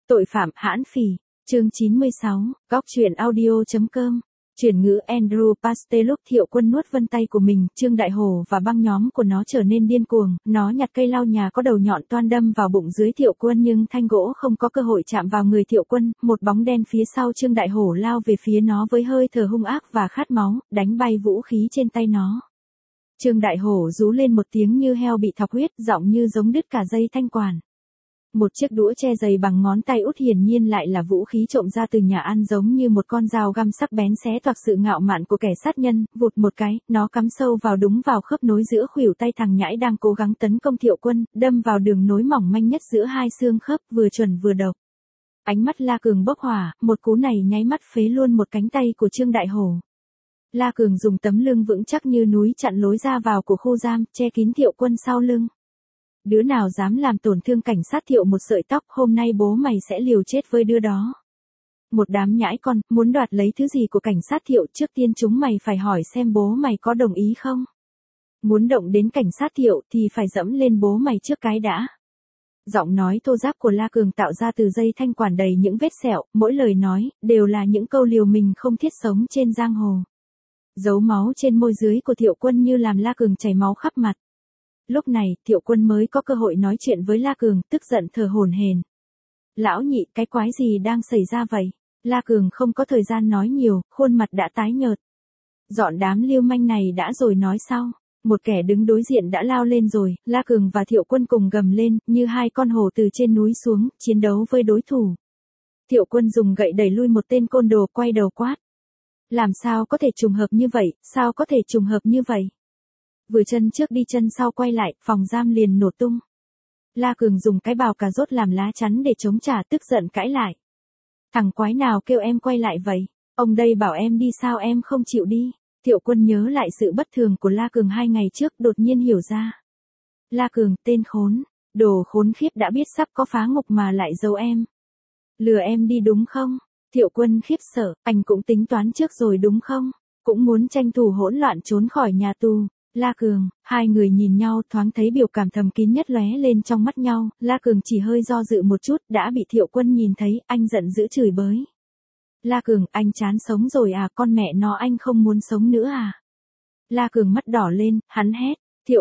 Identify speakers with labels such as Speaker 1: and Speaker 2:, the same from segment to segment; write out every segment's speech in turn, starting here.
Speaker 1: Tội phạm hãn phỉ, chương 96, góc truyện audio.com. Chuyển ngữ Andrew Paste. Lúc Thiệu Quân nuốt vân tay của mình, Trương Đại Hổ và băng nhóm của nó trở nên điên cuồng, nó nhặt cây lau nhà có đầu nhọn toan đâm vào bụng dưới Thiệu Quân nhưng thanh gỗ không có cơ hội chạm vào người Thiệu Quân, một bóng đen phía sau Trương Đại Hổ lao về phía nó với hơi thở hung ác và khát máu, đánh bay vũ khí trên tay nó. Trương Đại Hổ rú lên một tiếng như heo bị thọc huyết, giọng như giống đứt cả dây thanh quản. Một chiếc đũa che dày bằng ngón tay út hiển nhiên lại là vũ khí trộm ra từ nhà ăn, giống như một con dao găm sắc bén xé toạc sự ngạo mạn của kẻ sát nhân, vụt một cái, nó cắm sâu vào đúng vào khớp nối giữa khuỷu tay thằng nhãi đang cố gắng tấn công Thiệu Quân, đâm vào đường nối mỏng manh nhất giữa hai xương khớp, vừa chuẩn vừa độc. Ánh mắt La Cường bốc hỏa, một cú này nháy mắt phế luôn một cánh tay của Trương Đại Hổ. La Cường dùng tấm lưng vững chắc như núi chặn lối ra vào của khu giam, che kín Thiệu Quân sau lưng. Đứa nào dám làm tổn thương cảnh sát Thiệu một sợi tóc, hôm nay bố mày sẽ liều chết với đứa đó. Một đám nhãi con, muốn đoạt lấy thứ gì của cảnh sát Thiệu, trước tiên chúng mày phải hỏi xem bố mày có đồng ý không. Muốn động đến cảnh sát Thiệu thì phải dẫm lên bố mày trước cái đã. Giọng nói thô ráp của La Cường tạo ra từ dây thanh quản đầy những vết sẹo, mỗi lời nói đều là những câu liều mình không thiết sống trên giang hồ. Dấu máu trên môi dưới của Thiệu Quân như làm La Cường chảy máu khắp mặt. Lúc này, Thiệu Quân mới có cơ hội nói chuyện với La Cường, tức giận thở hổn hển. Lão nhị, cái quái gì đang xảy ra vậy? La Cường không có thời gian nói nhiều, khuôn mặt đã tái nhợt. Dọn đám lưu manh này đã rồi nói sau. Một kẻ đứng đối diện đã lao lên rồi, La Cường và Thiệu Quân cùng gầm lên, như hai con hổ từ trên núi xuống, chiến đấu với đối thủ. Thiệu Quân dùng gậy đẩy lui một tên côn đồ, quay đầu quát. Làm sao có thể trùng hợp như vậy, sao có thể trùng hợp như vậy? Vừa chân trước đi chân sau quay lại, phòng giam liền nổ tung. La Cường dùng cái bào cà rốt làm lá chắn để chống trả, tức giận cãi lại. Thằng quái nào kêu em quay lại vậy? Ông đây bảo em đi sao em không chịu đi? Thiệu Quân nhớ lại sự bất thường của La Cường 2 ngày trước, đột nhiên hiểu ra. La Cường, tên khốn, đồ khốn khiếp, đã biết sắp có phá ngục mà lại giấu em. Lừa em đi đúng không? Thiệu Quân khiếp sợ, anh cũng tính toán trước rồi đúng không? Cũng muốn tranh thủ hỗn loạn trốn khỏi nhà tù. La Cường, hai người nhìn nhau, thoáng thấy biểu cảm thầm kín nhất lóe lên trong mắt nhau. La Cường chỉ hơi do dự một chút, đã bị Thiệu Quân nhìn thấy, anh giận dữ chửi bới. La Cường, anh chán sống rồi à, con mẹ nó, anh không muốn sống nữa à? La Cường mắt đỏ lên, hắn hét.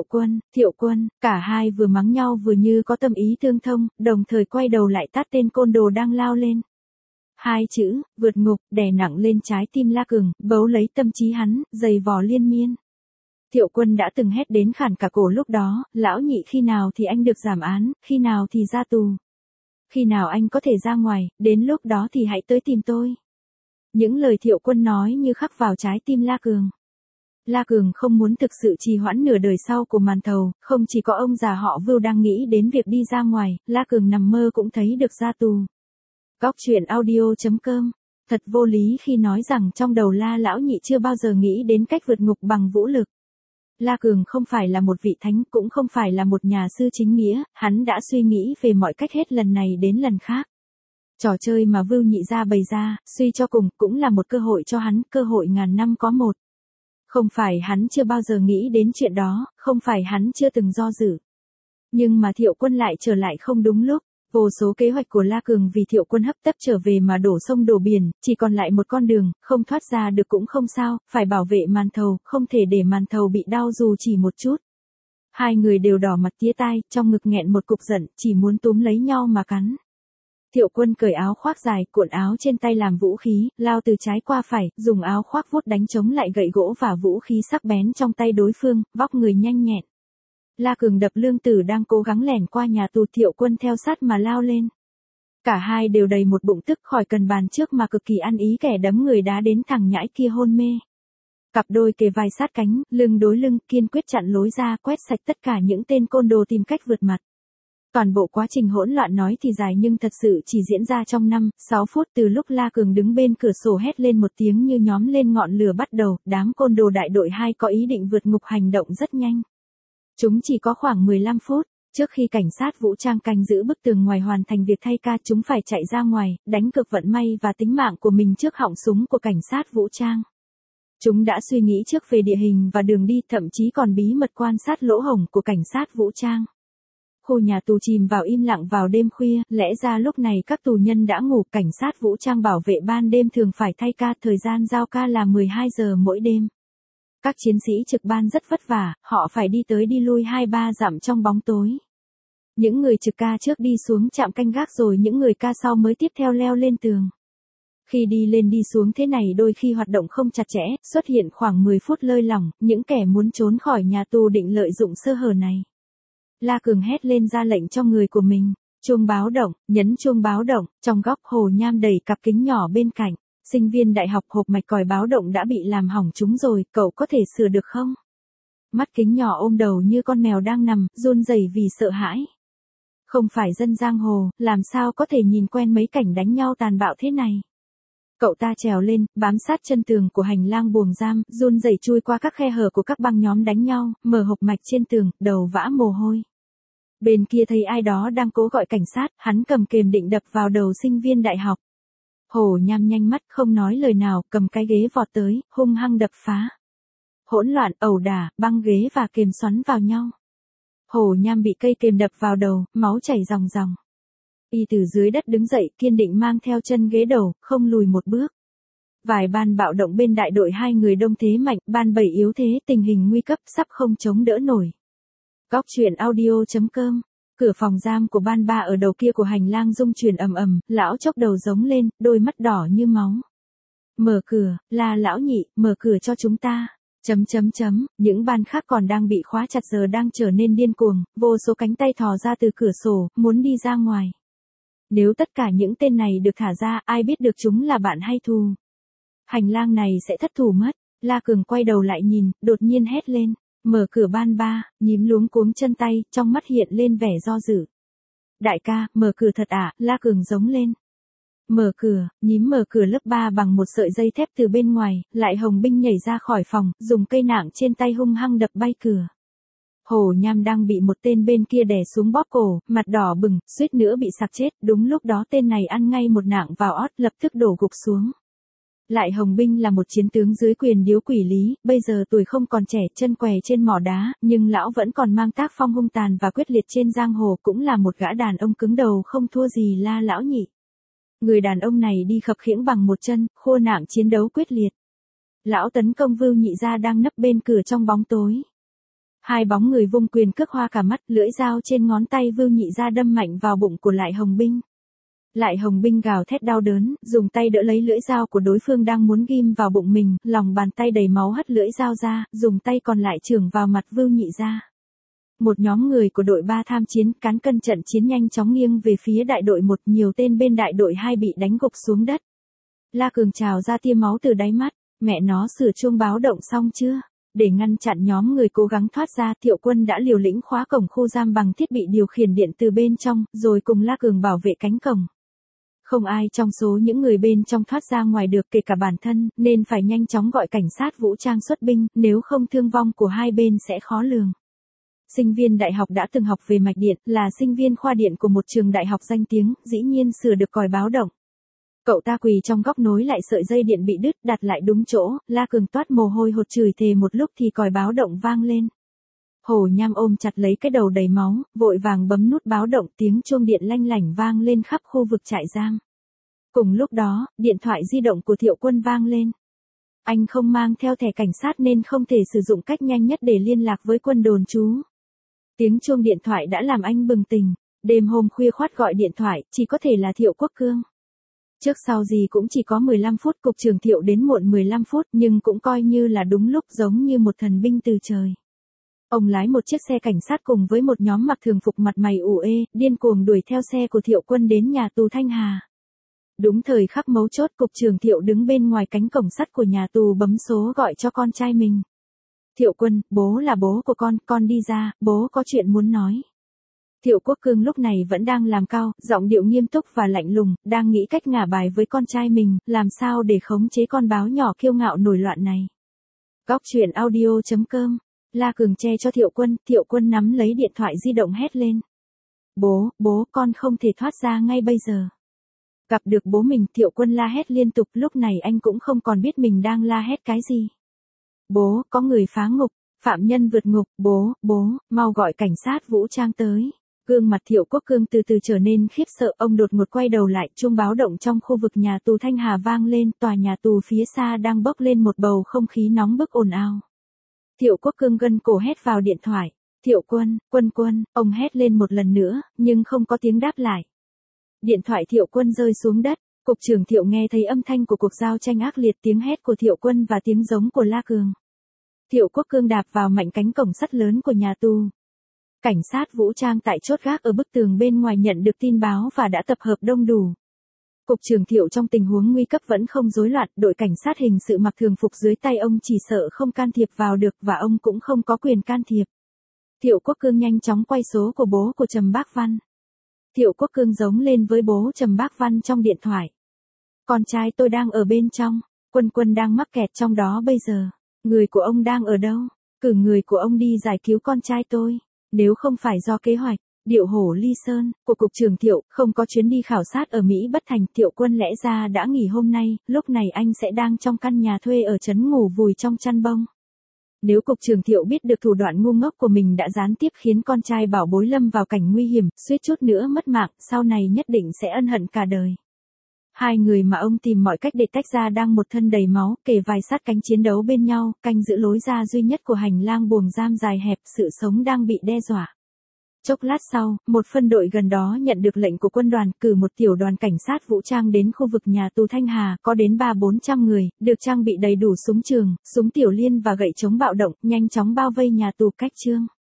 Speaker 1: Thiệu Quân, cả hai vừa mắng nhau vừa như có tâm ý tương thông, đồng thời quay đầu lại tát tên côn đồ đang lao lên. Hai chữ, vượt ngục, đè nặng lên trái tim La Cường, bấu lấy tâm trí hắn, giày vò liên miên. Thiệu Quân đã từng hét đến khản cả cổ lúc đó, lão nhị, khi nào thì anh được giảm án, khi nào thì ra tù. Khi nào anh có thể ra ngoài, đến lúc đó thì hãy tới tìm tôi. Những lời Thiệu Quân nói như khắc vào trái tim La Cường. La Cường không muốn thực sự trì hoãn nửa đời sau của màn thầu, không chỉ có ông già họ Vưu đang nghĩ đến việc đi ra ngoài, La Cường nằm mơ cũng thấy được ra tù. Góc truyện audio.com. Thật vô lý khi nói rằng trong đầu La lão nhị chưa bao giờ nghĩ đến cách vượt ngục bằng vũ lực. La Cường không phải là một vị thánh, cũng không phải là một nhà sư chính nghĩa, hắn đã suy nghĩ về mọi cách hết lần này đến lần khác. Trò chơi mà Vưu nhị gia bày ra, suy cho cùng, cũng là một cơ hội cho hắn, cơ hội ngàn năm có một. Không phải hắn chưa bao giờ nghĩ đến chuyện đó, không phải hắn chưa từng do dự. Nhưng mà Thiệu Quân lại trở lại không đúng lúc. Vô số kế hoạch của La Cường vì Thiệu Quân hấp tấp trở về mà đổ sông đổ biển, chỉ còn lại một con đường, không thoát ra được cũng không sao, phải bảo vệ màn thầu, không thể để màn thầu bị đau dù chỉ một chút. Hai người đều đỏ mặt tía tai, trong ngực nghẹn một cục giận, chỉ muốn túm lấy nhau mà cắn. Thiệu Quân cởi áo khoác dài, cuộn áo trên tay làm vũ khí, lao từ trái qua phải, dùng áo khoác vuốt đánh chống lại gậy gỗ và vũ khí sắc bén trong tay đối phương, vóc người nhanh nhẹn. La Cường đập Lương Tử đang cố gắng lẻn qua nhà tù, Thiệu Quân theo sát mà lao lên. Cả hai đều đầy một bụng tức, khỏi cần bàn trước mà cực kỳ ăn ý kẻ đấm người đá đến thằng nhãi kia hôn mê. Cặp đôi kề vai sát cánh, lưng đối lưng, kiên quyết chặn lối ra, quét sạch tất cả những tên côn đồ tìm cách vượt mặt. Toàn bộ quá trình hỗn loạn nói thì dài nhưng thật sự chỉ diễn ra trong 5-6 phút, từ lúc La Cường đứng bên cửa sổ hét lên một tiếng như nhóm lên ngọn lửa bắt đầu, đám côn đồ đại đội 2 có ý định vượt ngục hành động rất nhanh. Chúng chỉ có khoảng 15 phút, trước khi cảnh sát vũ trang canh giữ bức tường ngoài hoàn thành việc thay ca, chúng phải chạy ra ngoài, đánh cược vận may và tính mạng của mình trước họng súng của cảnh sát vũ trang. Chúng đã suy nghĩ trước về địa hình và đường đi, thậm chí còn bí mật quan sát lỗ hổng của cảnh sát vũ trang. Khu nhà tù chìm vào im lặng vào đêm khuya, lẽ ra lúc này các tù nhân đã ngủ, cảnh sát vũ trang bảo vệ ban đêm thường phải thay ca, thời gian giao ca là 12 giờ mỗi đêm. Các chiến sĩ trực ban rất vất vả, họ phải đi tới đi lui 2-3 dặm trong bóng tối. Những người trực ca trước đi xuống trạm canh gác rồi những người ca sau mới tiếp theo leo lên tường. Khi đi lên đi xuống thế này đôi khi hoạt động không chặt chẽ, xuất hiện khoảng 10 phút lơi lỏng, những kẻ muốn trốn khỏi nhà tù định lợi dụng sơ hở này. La Cường hét lên ra lệnh cho người của mình. Chuông báo động, nhấn chuông báo động, trong góc Hồ Nham đẩy cặp kính nhỏ bên cạnh. Sinh viên đại học hộp mạch còi báo động đã bị làm hỏng chúng rồi, cậu có thể sửa được không? Mắt kính nhỏ ôm đầu như con mèo đang nằm, run rẩy vì sợ hãi. Không phải dân giang hồ, làm sao có thể nhìn quen mấy cảnh đánh nhau tàn bạo thế này. Cậu ta trèo lên, bám sát chân tường của hành lang buồng giam, run rẩy chui qua các khe hở của các băng nhóm đánh nhau, mở hộc mạch trên tường, đầu vã mồ hôi. Bên kia thấy ai đó đang cố gọi cảnh sát, hắn cầm kềm định đập vào đầu sinh viên đại học. Hồ Nham nhanh mắt không nói lời nào, cầm cái ghế vọt tới, hung hăng đập phá. Hỗn loạn, ẩu đả, băng ghế và kềm xoắn vào nhau. Hồ Nham bị cây kềm đập vào đầu, máu chảy ròng ròng. Y từ dưới đất đứng dậy, kiên định mang theo chân ghế đầu, không lùi một bước. Vài ban bạo động bên đại đội 2 người đông thế mạnh, ban 7 yếu thế, tình hình nguy cấp sắp không chống đỡ nổi. Góc truyện audio.com. Cửa phòng giam của ban 3 ở đầu kia của hành lang rung chuyển ầm ầm, lão chốc đầu giống lên, đôi mắt đỏ như máu. Mở cửa, la lão nhị, mở cửa cho chúng ta. Những ban khác còn đang bị khóa chặt giờ đang trở nên điên cuồng, vô số cánh tay thò ra từ cửa sổ, muốn đi ra ngoài. Nếu tất cả những tên này được thả ra, ai biết được chúng là bạn hay thù. Hành lang này sẽ thất thủ mất. La Cường quay đầu lại nhìn, đột nhiên hét lên. Mở cửa ban 3, nhím luống cuống chân tay, trong mắt hiện lên vẻ do dự. Đại ca, mở cửa thật ạ, La Cường giống lên. Mở cửa, nhím mở cửa lớp 3 bằng một sợi dây thép từ bên ngoài, lại Hồng Binh nhảy ra khỏi phòng, dùng cây nạng trên tay hung hăng đập bay cửa. Hồ Nham đang bị một tên bên kia đè xuống bóp cổ, mặt đỏ bừng, suýt nữa bị sặc chết, đúng lúc đó tên này ăn ngay một nạng vào ót, lập tức đổ gục xuống. Lại Hồng Binh là một chiến tướng dưới quyền điếu quỷ Lý, bây giờ tuổi không còn trẻ, chân què trên mỏ đá, nhưng lão vẫn còn mang tác phong hung tàn và quyết liệt trên giang hồ, cũng là một gã đàn ông cứng đầu không thua gì La lão nhị. Người đàn ông này đi khập khiễng bằng một chân, khô nạng chiến đấu quyết liệt. Lão tấn công Vưu Nhị Gia đang nấp bên cửa trong bóng tối. Hai bóng người vung quyền cước hoa cả mắt, lưỡi dao trên ngón tay Vưu Nhị Gia đâm mạnh vào bụng của Lại Hồng Binh. Lại Hồng Binh gào thét đau đớn, dùng tay đỡ lấy lưỡi dao của đối phương đang muốn ghim vào bụng mình, lòng bàn tay đầy máu hất lưỡi dao ra, dùng tay còn lại chưởng vào mặt Vưu Nhị Gia. Một nhóm người của đội 3 tham chiến, cán cân trận chiến nhanh chóng nghiêng về phía đại đội 1, nhiều tên bên đại đội 2 bị đánh gục xuống đất. La Cường trào ra tia máu từ đáy mắt, mẹ nó sửa chuông báo động xong chưa? Để ngăn chặn nhóm người cố gắng thoát ra, Thiệu Quân đã liều lĩnh khóa cổng khu giam bằng thiết bị điều khiển điện từ bên trong, rồi cùng La Cường bảo vệ cánh cổng. Không ai trong số những người bên trong thoát ra ngoài được, kể cả bản thân, nên phải nhanh chóng gọi cảnh sát vũ trang xuất binh, nếu không thương vong của hai bên sẽ khó lường. Sinh viên đại học đã từng học về mạch điện, là sinh viên khoa điện của một trường đại học danh tiếng, dĩ nhiên sửa được còi báo động. Cậu ta quỳ trong góc nối lại sợi dây điện bị đứt, đặt lại đúng chỗ, La Cường toát mồ hôi hột chửi thề một lúc thì còi báo động vang lên. Hồ Nham ôm chặt lấy cái đầu đầy máu, vội vàng bấm nút báo động, tiếng chuông điện lanh lảnh vang lên khắp khu vực trại giam. Cùng lúc đó, điện thoại di động của Thiệu Quân vang lên. Anh không mang theo thẻ cảnh sát nên không thể sử dụng cách nhanh nhất để liên lạc với quân đồn trú. Tiếng chuông điện thoại đã làm anh bừng tỉnh, đêm hôm khuya khoắt gọi điện thoại, chỉ có thể là Thiệu Quốc Cương. Trước sau gì cũng chỉ có 15 phút, cục trưởng Thiệu đến muộn 15 phút nhưng cũng coi như là đúng lúc, giống như một thần binh từ trời. Ông lái một chiếc xe cảnh sát cùng với một nhóm mặc thường phục mặt mày ủ ê, điên cuồng đuổi theo xe của Thiệu Quân đến nhà tù Thanh Hà. Đúng thời khắc mấu chốt, cục trưởng Thiệu đứng bên ngoài cánh cổng sắt của nhà tù bấm số gọi cho con trai mình. Thiệu Quân, bố là bố của con đi ra, bố có chuyện muốn nói. Thiệu Quốc Cương lúc này vẫn đang làm cao, giọng điệu nghiêm túc và lạnh lùng, đang nghĩ cách ngả bài với con trai mình, làm sao để khống chế con báo nhỏ kiêu ngạo nổi loạn này. Góc truyện audio.com. La Cường che cho Thiệu Quân nắm lấy điện thoại di động hét lên. Bố, con không thể thoát ra ngay bây giờ. Gặp được bố mình, Thiệu Quân la hét liên tục, lúc này anh cũng không còn biết mình đang la hét cái gì. Bố, có người phá ngục, phạm nhân vượt ngục, bố, mau gọi cảnh sát vũ trang tới. Gương mặt Thiệu Quốc Cương từ từ trở nên khiếp sợ, ông đột ngột quay đầu lại, chuông báo động trong khu vực nhà tù Thanh Hà vang lên, tòa nhà tù phía xa đang bốc lên một bầu không khí nóng bức ồn ào. Thiệu Quốc Cương gân cổ hét vào điện thoại, Thiệu Quân, Quân, ông hét lên một lần nữa, nhưng không có tiếng đáp lại. Điện thoại Thiệu Quân rơi xuống đất, cục trưởng Thiệu nghe thấy âm thanh của cuộc giao tranh ác liệt, tiếng hét của Thiệu Quân và tiếng giống của La Cường. Thiệu Quốc Cương đạp vào mạnh cánh cổng sắt lớn của nhà tù. Cảnh sát vũ trang tại chốt gác ở bức tường bên ngoài nhận được tin báo và đã tập hợp đông đủ. Cục trưởng Thiệu trong tình huống nguy cấp vẫn không rối loạn, đội cảnh sát hình sự mặc thường phục dưới tay ông chỉ sợ không can thiệp vào được và ông cũng không có quyền can thiệp. Thiệu Quốc Cương nhanh chóng quay số của bố của Trầm Bác Văn. Thiệu Quốc Cương giống lên với bố Trầm Bác Văn trong điện thoại. Con trai tôi đang ở bên trong, Quân đang mắc kẹt trong đó bây giờ. Người của ông đang ở đâu? Cử người của ông đi giải cứu con trai tôi. Nếu không phải do kế hoạch điệu hổ ly sơn của cục trưởng Thiệu, không có chuyến đi khảo sát ở Mỹ bất thành, Thiệu Quân lẽ ra đã nghỉ hôm nay, lúc này anh sẽ đang trong căn nhà thuê ở trấn ngủ vùi trong chăn bông. Nếu cục trưởng Thiệu biết được thủ đoạn ngu ngốc của mình đã gián tiếp khiến con trai bảo bối lâm vào cảnh nguy hiểm, suýt chút nữa mất mạng, sau này nhất định sẽ ân hận cả đời. Hai người mà ông tìm mọi cách để tách ra đang một thân đầy máu, kề vai sát cánh chiến đấu bên nhau, canh giữ lối ra duy nhất của hành lang buồng giam dài hẹp, sự sống đang bị đe dọa. Chốc lát sau, một phân đội gần đó nhận được lệnh của quân đoàn, cử một tiểu đoàn cảnh sát vũ trang đến khu vực nhà tù Thanh Hà, có đến 300-400 người, được trang bị đầy đủ súng trường, súng tiểu liên và gậy chống bạo động, nhanh chóng bao vây nhà tù Cách Trương.